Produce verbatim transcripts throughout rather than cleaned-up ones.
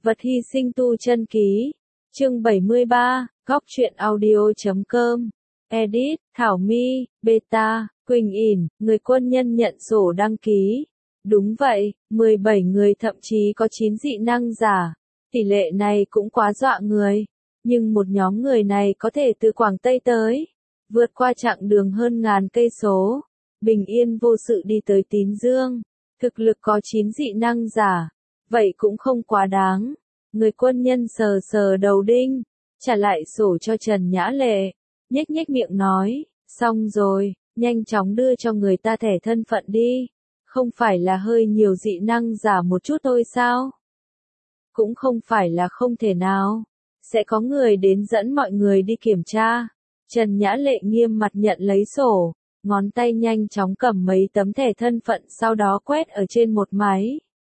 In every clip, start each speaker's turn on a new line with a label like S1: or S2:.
S1: Vật hy sinh tu chân ký. Chương bảy mươi ba, góc truyện audio chấm com. Edit, Thảo My, Beta, Quỳnh ỉn, người quân nhân nhận sổ đăng ký. Đúng vậy, mười bảy người thậm chí có chín dị năng giả. Tỷ lệ này cũng quá dọa người. Nhưng một nhóm người này có thể từ Quảng Tây tới, vượt qua chặng đường hơn ngàn cây số, bình yên vô sự đi tới Tín Dương. Thực lực có chín dị năng giả, vậy cũng không quá đáng. Người quân nhân sờ sờ đầu đinh, trả lại sổ cho Trần Nhã Lệ, nhếch nhếch miệng nói, xong rồi, nhanh chóng đưa cho người ta thẻ thân phận đi. Không phải là hơi nhiều dị năng giả một chút thôi sao? Cũng không phải là không thể nào. Sẽ có người đến dẫn mọi người đi kiểm tra. Trần Nhã Lệ nghiêm mặt nhận lấy sổ, ngón tay nhanh chóng cầm mấy tấm thẻ thân phận sau đó quét ở trên một máy.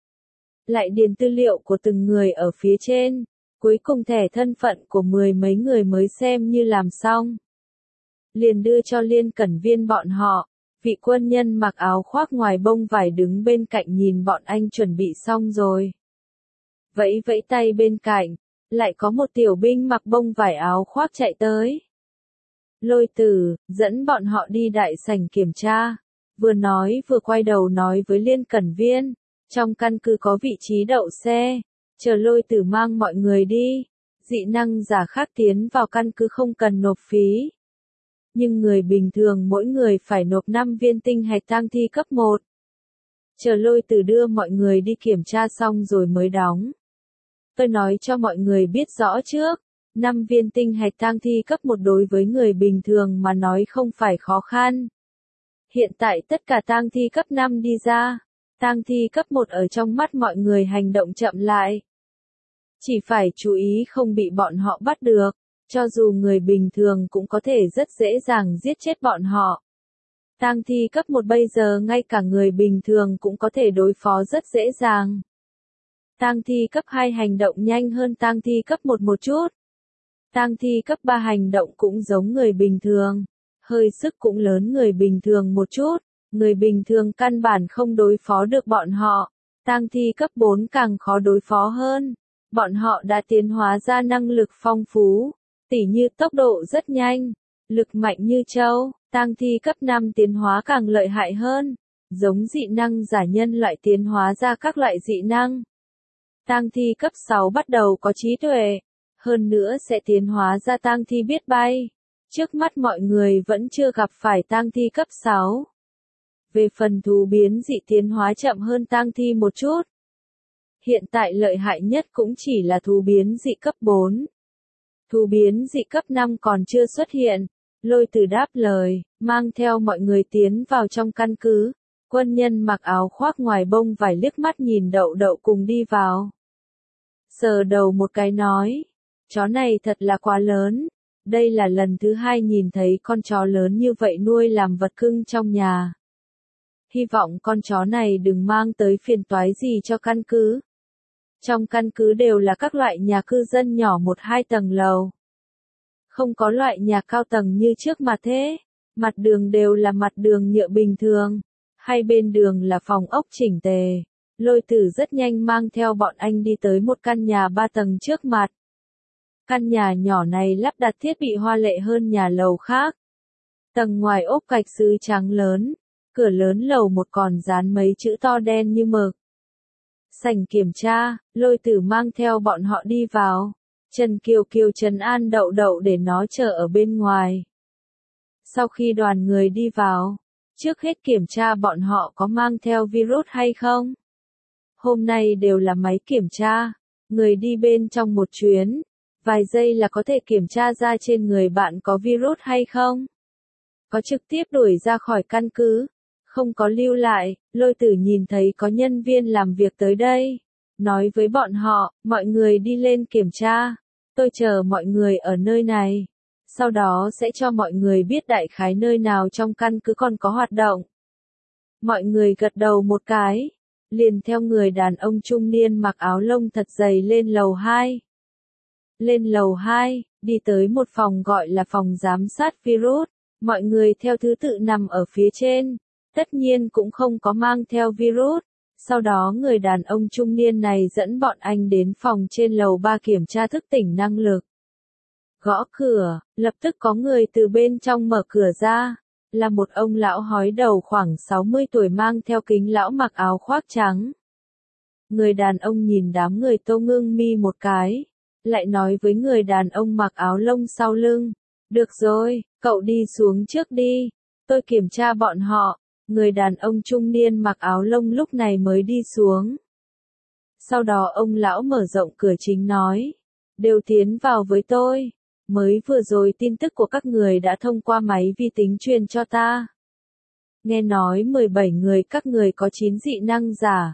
S1: Lại điền tư liệu của từng người ở phía trên, cuối cùng thẻ thân phận của mười mấy người mới xem như làm xong. Liền đưa cho Liên Cẩn Viên bọn họ, vị quân nhân mặc áo khoác ngoài bông vải đứng bên cạnh nhìn bọn anh chuẩn bị xong rồi. Vẫy vẫy tay bên cạnh, lại có một tiểu binh mặc bông vải áo khoác chạy tới. Lôi Tử, dẫn bọn họ đi đại sảnh kiểm tra. Vừa nói vừa quay đầu nói với Liên Cẩn Viên, trong căn cứ có vị trí đậu xe, chờ Lôi Tử mang mọi người đi. Dị năng giả khác tiến vào căn cứ không cần nộp phí. Nhưng người bình thường mỗi người phải nộp năm viên tinh hạch tang thi cấp một. Chờ Lôi Tử đưa mọi người đi kiểm tra xong rồi mới đóng. Tôi nói cho mọi người biết rõ trước, năm viên tinh hạch tang thi cấp một đối với người bình thường mà nói không phải khó khăn. Hiện tại tất cả tang thi cấp năm đi ra, tang thi cấp một ở trong mắt mọi người hành động chậm lại. Chỉ phải chú ý không bị bọn họ bắt được, cho dù người bình thường cũng có thể rất dễ dàng giết chết bọn họ. Tang thi cấp một bây giờ ngay cả người bình thường cũng có thể đối phó rất dễ dàng. Tang thi cấp hai hành động nhanh hơn tang thi cấp một một chút. Tang thi cấp ba hành động cũng giống người bình thường, hơi sức cũng lớn người bình thường một chút, người bình thường căn bản không đối phó được bọn họ. Tang thi cấp bốn càng khó đối phó hơn, bọn họ đã tiến hóa ra năng lực phong phú, tỉ như tốc độ rất nhanh, lực mạnh như trâu. Tang thi cấp năm tiến hóa càng lợi hại hơn, giống dị năng giả nhân loại tiến hóa ra các loại dị năng. Tang thi cấp sáu bắt đầu có trí tuệ, hơn nữa sẽ tiến hóa ra tang thi biết bay. Trước mắt mọi người vẫn chưa gặp phải tang thi cấp sáu. Về phần thú biến dị tiến hóa chậm hơn tang thi một chút. Hiện tại lợi hại nhất cũng chỉ là thú biến dị cấp bốn. Thú biến dị cấp năm còn chưa xuất hiện. Lôi Tử đáp lời, mang theo mọi người tiến vào trong căn cứ. Quân nhân mặc áo khoác ngoài bông vải liếc mắt nhìn Đậu Đậu cùng đi vào. Sờ đầu một cái nói, chó này thật là quá lớn. Đây là lần thứ hai nhìn thấy con chó lớn như vậy nuôi làm vật cưng trong nhà. Hy vọng con chó này đừng mang tới phiền toái gì cho căn cứ. Trong căn cứ đều là các loại nhà cư dân nhỏ một hai tầng lầu. Không có loại nhà cao tầng như trước mà thế. Mặt đường đều là mặt đường nhựa bình thường. Hai bên đường là phòng ốc chỉnh tề. Lôi Tử rất nhanh mang theo bọn anh đi tới một căn nhà ba tầng trước mặt. Căn nhà nhỏ này lắp đặt thiết bị hoa lệ hơn nhà lầu khác. Tầng ngoài ốp gạch sứ trắng lớn. Cửa lớn lầu một còn dán mấy chữ to đen như mực. Sảnh kiểm tra, Lôi Tử mang theo bọn họ đi vào. Trần Kiều Kiều trấn an Đậu Đậu để nó chờ ở bên ngoài. Sau khi đoàn người đi vào, trước hết kiểm tra bọn họ có mang theo virus hay không. Hôm nay đều là máy kiểm tra, người đi bên trong một chuyến, vài giây là có thể kiểm tra ra trên người bạn có virus hay không. Có trực tiếp đuổi ra khỏi căn cứ, không có lưu lại. Lôi Tử nhìn thấy có nhân viên làm việc tới đây, nói với bọn họ, mọi người đi lên kiểm tra. Tôi chờ mọi người ở nơi này. Sau đó sẽ cho mọi người biết đại khái nơi nào trong căn cứ còn có hoạt động. Mọi người gật đầu một cái. Liền theo người đàn ông trung niên mặc áo lông thật dày lên lầu hai. Lên lầu hai, đi tới một phòng gọi là phòng giám sát virus. Mọi người theo thứ tự nằm ở phía trên. Tất nhiên cũng không có mang theo virus. Sau đó người đàn ông trung niên này dẫn bọn anh đến phòng trên lầu ba kiểm tra thức tỉnh năng lực. Gõ cửa, lập tức có người từ bên trong mở cửa ra, là một ông lão hói đầu khoảng sáu mươi tuổi mang theo kính lão mặc áo khoác trắng. Người đàn ông nhìn đám người Tô Ngưng Mi một cái, lại nói với người đàn ông mặc áo lông sau lưng, được rồi, cậu đi xuống trước đi, tôi kiểm tra bọn họ. Người đàn ông trung niên mặc áo lông lúc này mới đi xuống. Sau đó ông lão mở rộng cửa chính nói, đều tiến vào với tôi, mới vừa rồi tin tức của các người đã thông qua máy vi tính truyền cho ta. Nghe nói mười bảy người các người có chín dị năng giả.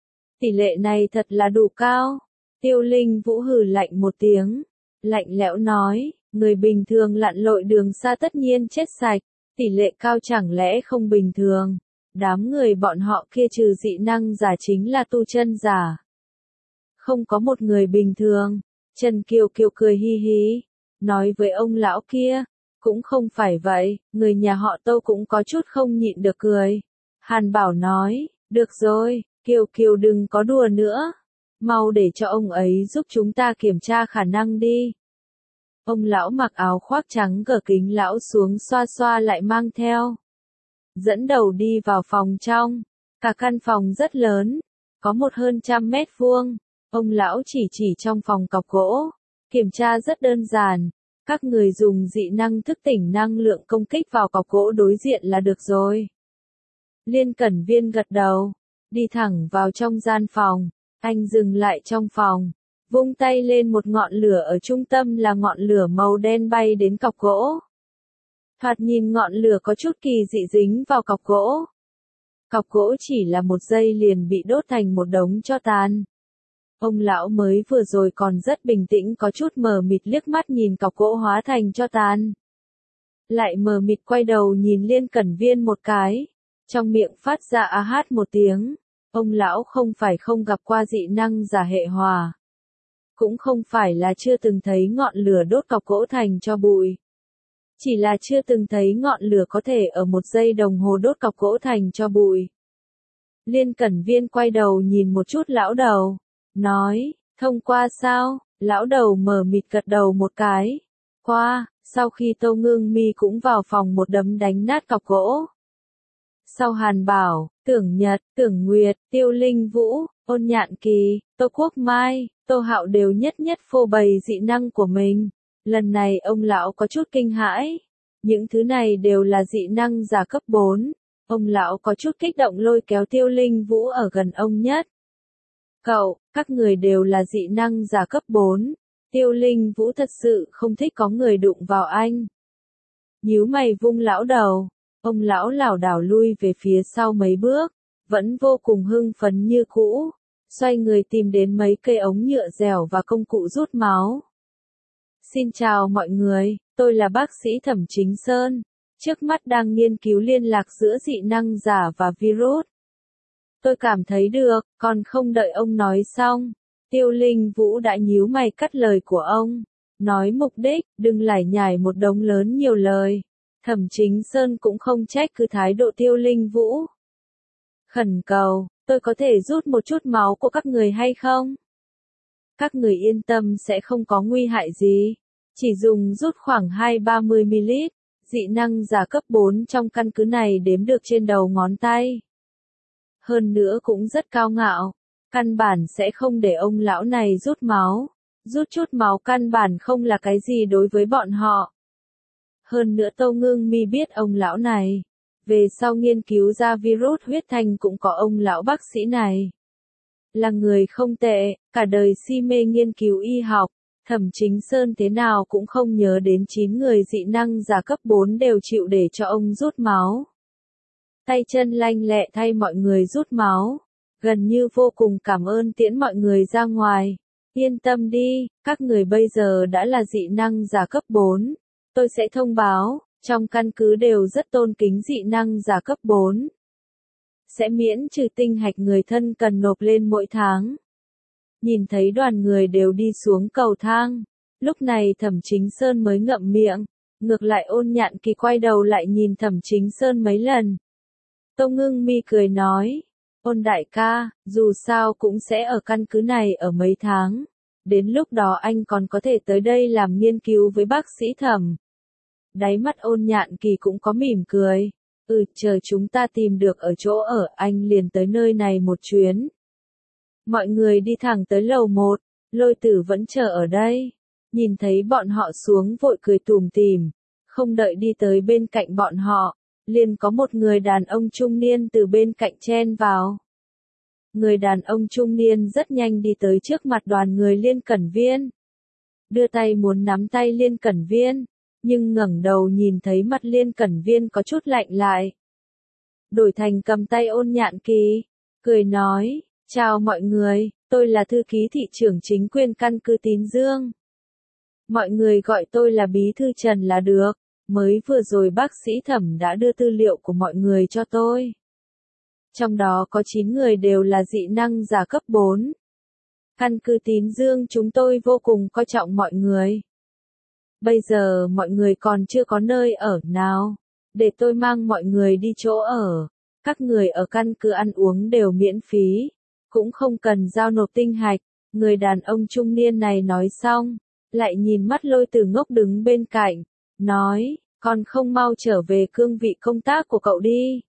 S1: Tỷ lệ này thật là đủ cao. Tiêu Linh Vũ hừ lạnh một tiếng, lạnh lẽo nói, người bình thường lặn lội đường xa tất nhiên chết sạch, tỷ lệ cao chẳng lẽ không bình thường. Đám người bọn họ kia trừ dị năng giả chính là tu chân giả. Không có một người bình thường. Trần Kiều Kiều cười hi hi, nói với ông lão kia, cũng không phải vậy, người nhà họ Tô cũng có chút không nhịn được cười. Hàn Bảo nói, được rồi, Kiều Kiều đừng có đùa nữa, mau để cho ông ấy giúp chúng ta kiểm tra khả năng đi. Ông lão mặc áo khoác trắng gỡ kính lão xuống xoa xoa lại mang theo. Dẫn đầu đi vào phòng trong, cả căn phòng rất lớn, có một hơn trăm mét vuông. Ông lão chỉ chỉ trong phòng cọc gỗ, kiểm tra rất đơn giản, các người dùng dị năng thức tỉnh năng lượng công kích vào cọc gỗ đối diện là được rồi. Liên Cẩn Viên gật đầu, đi thẳng vào trong gian phòng, anh dừng lại trong phòng, vung tay lên một ngọn lửa ở trung tâm là ngọn lửa màu đen bay đến cọc gỗ. Thoạt nhìn ngọn lửa có chút kỳ dị dính vào cọc gỗ. Cọc gỗ chỉ là một giây liền bị đốt thành một đống tro tàn. Ông lão mới vừa rồi còn rất bình tĩnh có chút mờ mịt liếc mắt nhìn cọc gỗ hóa thành tro tàn. Lại mờ mịt quay đầu nhìn Liên Cẩn Viên một cái, trong miệng phát ra a hát một tiếng. Ông lão không phải không gặp qua dị năng giả hệ hòa. Cũng không phải là chưa từng thấy ngọn lửa đốt cọc gỗ thành tro bụi. Chỉ là chưa từng thấy ngọn lửa có thể ở một giây đồng hồ đốt cọc gỗ thành tro bụi. Liên Cẩn Viên quay đầu nhìn một chút lão đầu, nói, thông qua sao? Lão đầu mờ mịt gật đầu một cái. Qua, sau khi Tô Ngưng Mi cũng vào phòng một đấm đánh nát cọc gỗ. Sau Hàn Bảo, Tưởng Nhật, Tưởng Nguyệt, Tiêu Linh Vũ, Ôn Nhạn Kỳ, Tô Quốc Mai, Tô Hạo đều nhất nhất phô bày dị năng của mình. Lần này ông lão có chút kinh hãi. Những thứ này đều là dị năng giả cấp bốn. Ông lão có chút kích động lôi kéo Tiêu Linh Vũ ở gần ông nhất. Cậu, các người đều là dị năng giả cấp bốn. Tiêu Linh Vũ thật sự không thích có người đụng vào anh. Nhíu mày vung lão đầu. Ông lão lảo đảo lui về phía sau mấy bước, vẫn vô cùng hưng phấn như cũ, xoay người tìm đến mấy cây ống nhựa dẻo và công cụ rút máu. Xin chào mọi người, tôi là bác sĩ Thẩm Chính Sơn, trước mắt đang nghiên cứu liên lạc giữa dị năng giả và virus. Tôi cảm thấy được, còn không đợi ông nói xong, Tiêu Linh Vũ đã nhíu mày cắt lời của ông, nói mục đích, đừng lải nhải một đống lớn nhiều lời. Thẩm Chính Sơn cũng không trách cứ thái độ Tiêu Linh Vũ. Khẩn cầu, tôi có thể rút một chút máu của các người hay không? Các người yên tâm sẽ không có nguy hại gì. Chỉ dùng rút khoảng hai ba mươi mi li lít, dị năng giả cấp bốn trong căn cứ này đếm được trên đầu ngón tay. Hơn nữa cũng rất cao ngạo, căn bản sẽ không để ông lão này rút máu. Rút chút máu căn bản không là cái gì đối với bọn họ. Hơn nữa Tô Ngưng Mi biết ông lão này. Về sau nghiên cứu ra virus huyết thanh cũng có ông lão bác sĩ này. Là người không tệ, cả đời si mê nghiên cứu y học. Thẩm Chính Sơn thế nào cũng không nhớ đến chín người dị năng giả cấp bốn đều chịu để cho ông rút máu. Tay chân lanh lẹ thay mọi người rút máu. Gần như vô cùng cảm ơn tiễn mọi người ra ngoài. Yên tâm đi, các người bây giờ đã là dị năng giả cấp bốn. Tôi sẽ thông báo, trong căn cứ đều rất tôn kính dị năng giả cấp bốn. Sẽ miễn trừ tinh hạch người thân cần nộp lên mỗi tháng. Nhìn thấy đoàn người đều đi xuống cầu thang. Lúc này Thẩm Chính Sơn mới ngậm miệng. Ngược lại Ôn Nhạn Kỳ quay đầu lại nhìn Thẩm Chính Sơn mấy lần. Tô Ngưng Mi cười nói. Ôn đại ca, dù sao cũng sẽ ở căn cứ này ở mấy tháng. Đến lúc đó anh còn có thể tới đây làm nghiên cứu với bác sĩ Thẩm. Đáy mắt Ôn Nhạn Kỳ cũng có mỉm cười. Ừ, chờ chúng ta tìm được ở chỗ ở, anh liền tới nơi này một chuyến. Mọi người đi thẳng tới lầu một, Lôi Tử vẫn chờ ở đây. Nhìn thấy bọn họ xuống vội cười tủm tỉm, không đợi đi tới bên cạnh bọn họ, liền có một người đàn ông trung niên từ bên cạnh chen vào. Người đàn ông trung niên rất nhanh đi tới trước mặt đoàn người Liên Cẩn Viên. Đưa tay muốn nắm tay Liên Cẩn Viên, nhưng ngẩng đầu nhìn thấy mặt Liên Cẩn Viên có chút lạnh lại. Đổi thành cầm tay Ôn Nhạn Kỳ, cười nói, chào mọi người, tôi là thư ký thị trưởng chính quyền căn cứ Tín Dương. Mọi người gọi tôi là Bí thư Trần là được, mới vừa rồi bác sĩ Thẩm đã đưa tư liệu của mọi người cho tôi. Trong đó có chín người đều là dị năng giả cấp bốn. Căn cứ Tín Dương chúng tôi vô cùng coi trọng mọi người. Bây giờ mọi người còn chưa có nơi ở nào, để tôi mang mọi người đi chỗ ở. Các người ở căn cứ ăn uống đều miễn phí, cũng không cần giao nộp tinh hạch. Người đàn ông trung niên này nói xong, lại nhìn mắt Lôi Tử ngốc đứng bên cạnh, nói, còn không mau trở về cương vị công tác của cậu đi.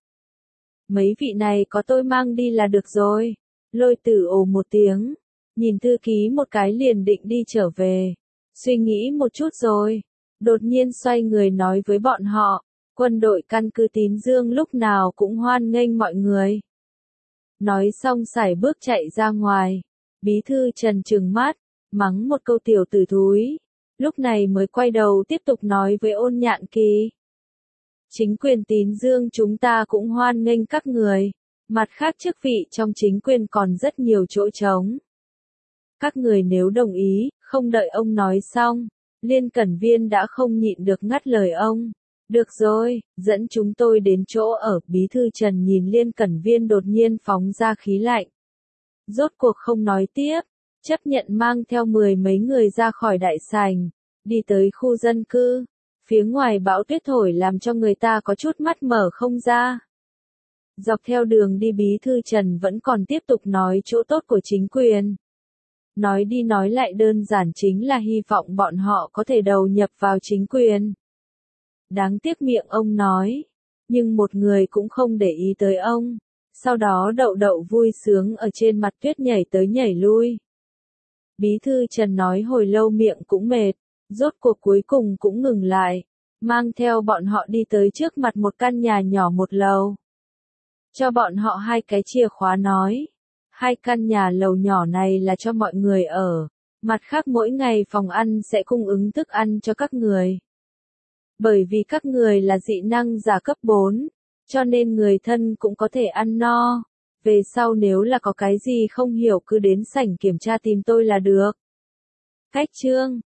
S1: Mấy vị này có tôi mang đi là được rồi. Lôi Tử ồ một tiếng, nhìn thư ký một cái liền định đi trở về. Suy nghĩ một chút rồi, đột nhiên xoay người nói với bọn họ, quân đội căn cứ Tín Dương lúc nào cũng hoan nghênh mọi người. Nói xong sải bước chạy ra ngoài, Bí thư Trần trừng mắt, mắng một câu tiểu tử thúi, lúc này mới quay đầu tiếp tục nói với Ôn Nhạn Kỳ. Chính quyền Tín Dương chúng ta cũng hoan nghênh các người, mặt khác chức vị trong chính quyền còn rất nhiều chỗ trống. Các người nếu đồng ý, không đợi ông nói xong, Liên Cẩn Viên đã không nhịn được ngắt lời ông. Được rồi, dẫn chúng tôi đến chỗ ở. Bí thư Trần nhìn Liên Cẩn Viên đột nhiên phóng ra khí lạnh. Rốt cuộc không nói tiếp, chấp nhận mang theo mười mấy người ra khỏi đại sảnh, đi tới khu dân cư. Phía ngoài bão tuyết thổi làm cho người ta có chút mắt mở không ra. Dọc theo đường đi Bí thư Trần vẫn còn tiếp tục nói chỗ tốt của chính quyền. Nói đi nói lại đơn giản chính là hy vọng bọn họ có thể đầu nhập vào chính quyền. Đáng tiếc miệng ông nói, nhưng một người cũng không để ý tới ông. Sau đó Đậu Đậu vui sướng ở trên mặt tuyết nhảy tới nhảy lui. Bí thư Trần nói hồi lâu miệng cũng mệt, rốt cuộc cuối cùng cũng ngừng lại, mang theo bọn họ đi tới trước mặt một căn nhà nhỏ một lầu. Cho bọn họ hai cái chìa khóa nói, hai căn nhà lầu nhỏ này là cho mọi người ở, mặt khác mỗi ngày phòng ăn sẽ cung ứng thức ăn cho các người. Bởi vì các người là dị năng giả cấp bốn, cho nên người thân cũng có thể ăn no. Về sau nếu là có cái gì không hiểu cứ đến sảnh kiểm tra tìm tôi là được. Cách chương